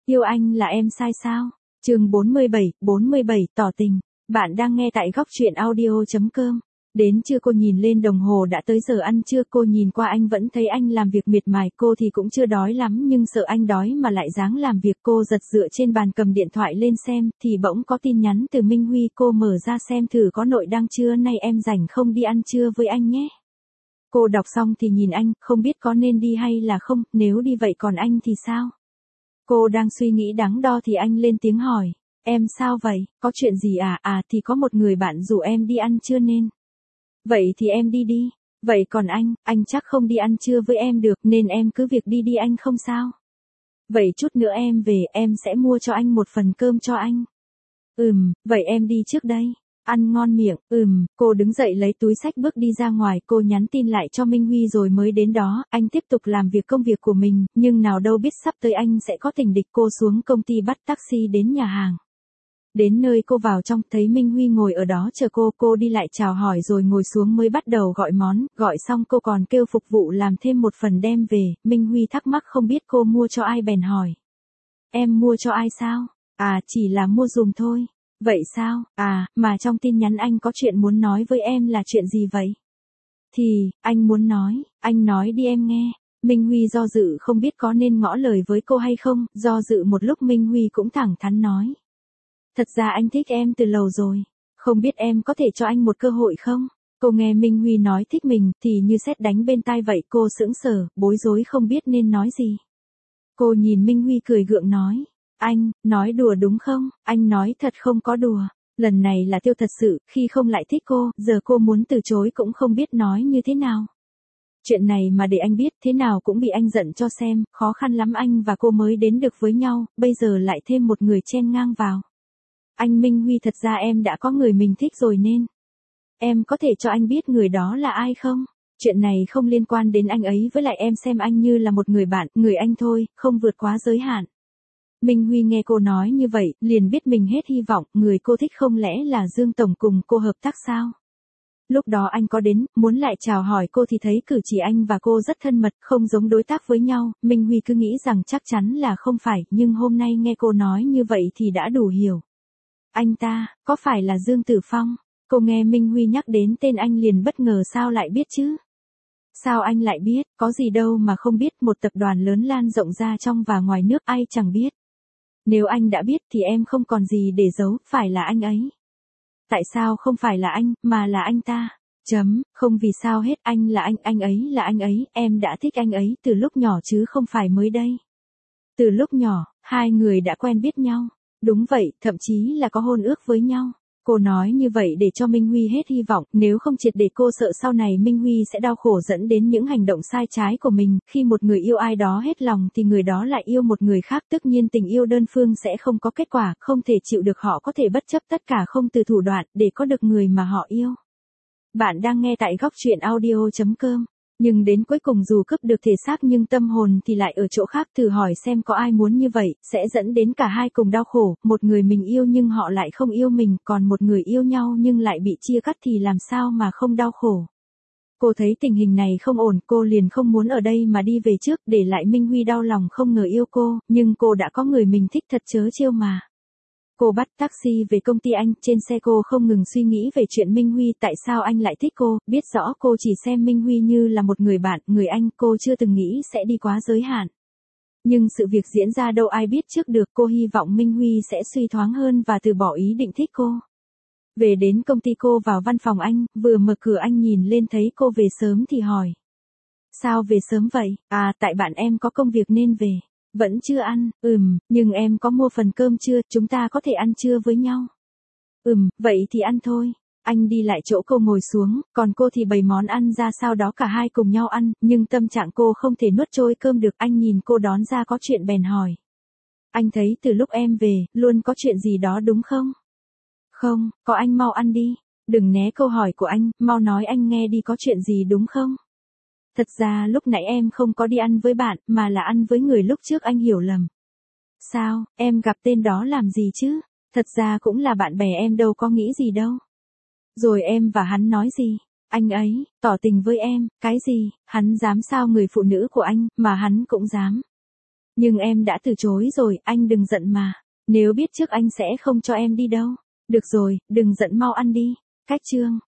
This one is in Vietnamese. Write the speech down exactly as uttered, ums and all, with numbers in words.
Yêu anh là em sai sao? Chương bốn mươi bảy, bốn mươi bảy tỏ tình. Bạn đang nghe tại góc truyện audio chấm com. Đến trưa cô nhìn lên đồng hồ đã tới giờ ăn trưa, cô nhìn qua anh vẫn thấy anh làm việc miệt mài, cô thì cũng chưa đói lắm nhưng sợ anh đói mà lại dáng làm việc, cô giật dựa trên bàn cầm điện thoại lên xem, thì bỗng có tin nhắn từ Minh Huy, cô mở ra xem thử có nội đăng chưa, nay em rảnh không đi ăn trưa với anh nhé. Cô đọc xong thì nhìn anh, không biết có nên đi hay là không, nếu đi vậy còn anh thì sao? Cô đang suy nghĩ đắn đo thì anh lên tiếng hỏi, em sao vậy, có chuyện gì à, à thì có một người bạn rủ em đi ăn trưa nên. Vậy thì em đi đi, vậy còn anh, anh chắc không đi ăn trưa với em được nên em cứ việc đi đi anh không sao. Vậy chút nữa em về em sẽ mua cho anh một phần cơm cho anh. Ừm, vậy em đi trước đây. Ăn ngon miệng, ừm, cô đứng dậy lấy túi xách bước đi ra ngoài, cô nhắn tin lại cho Minh Huy rồi mới đến đó, anh tiếp tục làm việc công việc của mình, nhưng nào đâu biết sắp tới anh sẽ có tình địch, cô xuống công ty bắt taxi đến nhà hàng. Đến nơi cô vào trong, thấy Minh Huy ngồi ở đó chờ cô, cô đi lại chào hỏi rồi ngồi xuống mới bắt đầu gọi món, gọi xong cô còn kêu phục vụ làm thêm một phần đem về, Minh Huy thắc mắc không biết cô mua cho ai bèn hỏi. Em mua cho ai sao? À, chỉ là mua giùm thôi. Vậy sao, à, mà trong tin nhắn anh có chuyện muốn nói với em là chuyện gì vậy? Thì, anh muốn nói, anh nói đi em nghe. Minh Huy do dự không biết có nên ngỏ lời với cô hay không, do dự một lúc Minh Huy cũng thẳng thắn nói. Thật ra anh thích em từ lâu rồi, không biết em có thể cho anh một cơ hội không? Cô nghe Minh Huy nói thích mình thì như sét đánh bên tai vậy, cô sững sờ, bối rối không biết nên nói gì. Cô nhìn Minh Huy cười gượng nói. Anh, nói đùa đúng không? Anh nói thật không có đùa. Lần này là tiêu thật sự, khi không lại thích cô, giờ cô muốn từ chối cũng không biết nói như thế nào. Chuyện này mà để anh biết thế nào cũng bị anh giận cho xem, khó khăn lắm anh và cô mới đến được với nhau, bây giờ lại thêm một người chen ngang vào. Anh Minh Huy, thật ra em đã có người mình thích rồi nên. Em có thể cho anh biết người đó là ai không? Chuyện này không liên quan đến anh ấy, với lại em xem anh như là một người bạn, người anh thôi, không vượt quá giới hạn. Minh Huy nghe cô nói như vậy, liền biết mình hết hy vọng, người cô thích không lẽ là Dương Tổng cùng cô hợp tác sao? Lúc đó anh có đến, muốn lại chào hỏi cô thì thấy cử chỉ anh và cô rất thân mật, không giống đối tác với nhau, Minh Huy cứ nghĩ rằng chắc chắn là không phải, nhưng hôm nay nghe cô nói như vậy thì đã đủ hiểu. Anh ta, có phải là Dương Tử Phong? Cô nghe Minh Huy nhắc đến tên anh liền bất ngờ, sao lại biết chứ? Sao anh lại biết, có gì đâu mà không biết, một tập đoàn lớn lan rộng ra trong và ngoài nước ai chẳng biết. Nếu anh đã biết thì em không còn gì để giấu, phải là anh ấy. Tại sao không phải là anh, mà là anh ta? Chấm, không vì sao hết, anh là anh, anh ấy là anh ấy, em đã thích anh ấy từ lúc nhỏ chứ không phải mới đây. Từ lúc nhỏ, hai người đã quen biết nhau. Đúng vậy, thậm chí là có hôn ước với nhau. Cô nói như vậy để cho Minh Huy hết hy vọng, nếu không triệt để cô sợ sau này Minh Huy sẽ đau khổ dẫn đến những hành động sai trái của mình, khi một người yêu ai đó hết lòng thì người đó lại yêu một người khác, tất nhiên tình yêu đơn phương sẽ không có kết quả, không thể chịu được, họ có thể bất chấp tất cả không từ thủ đoạn để có được người mà họ yêu. Bạn đang nghe tại góc truyện audio chấm com. Nhưng đến cuối cùng dù cướp được thể xác nhưng tâm hồn thì lại ở chỗ khác, thử hỏi xem có ai muốn như vậy, sẽ dẫn đến cả hai cùng đau khổ, một người mình yêu nhưng họ lại không yêu mình, còn một người yêu nhau nhưng lại bị chia cắt thì làm sao mà không đau khổ. Cô thấy tình hình này không ổn, cô liền không muốn ở đây mà đi về trước, để lại Minh Huy đau lòng không ngờ yêu cô, nhưng cô đã có người mình thích thật chớ trêu mà. Cô bắt taxi về công ty anh, trên xe cô không ngừng suy nghĩ về chuyện Minh Huy, tại sao anh lại thích cô, biết rõ cô chỉ xem Minh Huy như là một người bạn, người anh, cô chưa từng nghĩ sẽ đi quá giới hạn. Nhưng sự việc diễn ra đâu ai biết trước được, cô hy vọng Minh Huy sẽ suy thoáng hơn và từ bỏ ý định thích cô. Về đến công ty cô vào văn phòng anh, vừa mở cửa anh nhìn lên thấy cô về sớm thì hỏi. Sao về sớm vậy? À, tại bạn em có công việc nên về. Vẫn chưa ăn, ừm, nhưng em có mua phần cơm chưa, chúng ta có thể ăn trưa với nhau. Ừm, vậy thì ăn thôi. Anh đi lại chỗ cô ngồi xuống, còn cô thì bày món ăn ra, sau đó cả hai cùng nhau ăn, nhưng tâm trạng cô không thể nuốt trôi cơm được, anh nhìn cô đón ra có chuyện bèn hỏi. Anh thấy từ lúc em về, luôn có chuyện gì đó đúng không? Không, có, anh mau ăn đi. Đừng né câu hỏi của anh, mau nói anh nghe đi, có chuyện gì đúng không? Thật ra lúc nãy em không có đi ăn với bạn, mà là ăn với người lúc trước anh hiểu lầm. Sao, em gặp tên đó làm gì chứ? Thật ra cũng là bạn bè em, đâu có nghĩ gì đâu. Rồi em và hắn nói gì? Anh ấy, tỏ tình với em, cái gì, hắn dám sao, người phụ nữ của anh, mà hắn cũng dám. Nhưng em đã từ chối rồi, anh đừng giận mà. Nếu biết trước anh sẽ không cho em đi đâu. Được rồi, đừng giận mau ăn đi. Cách chương.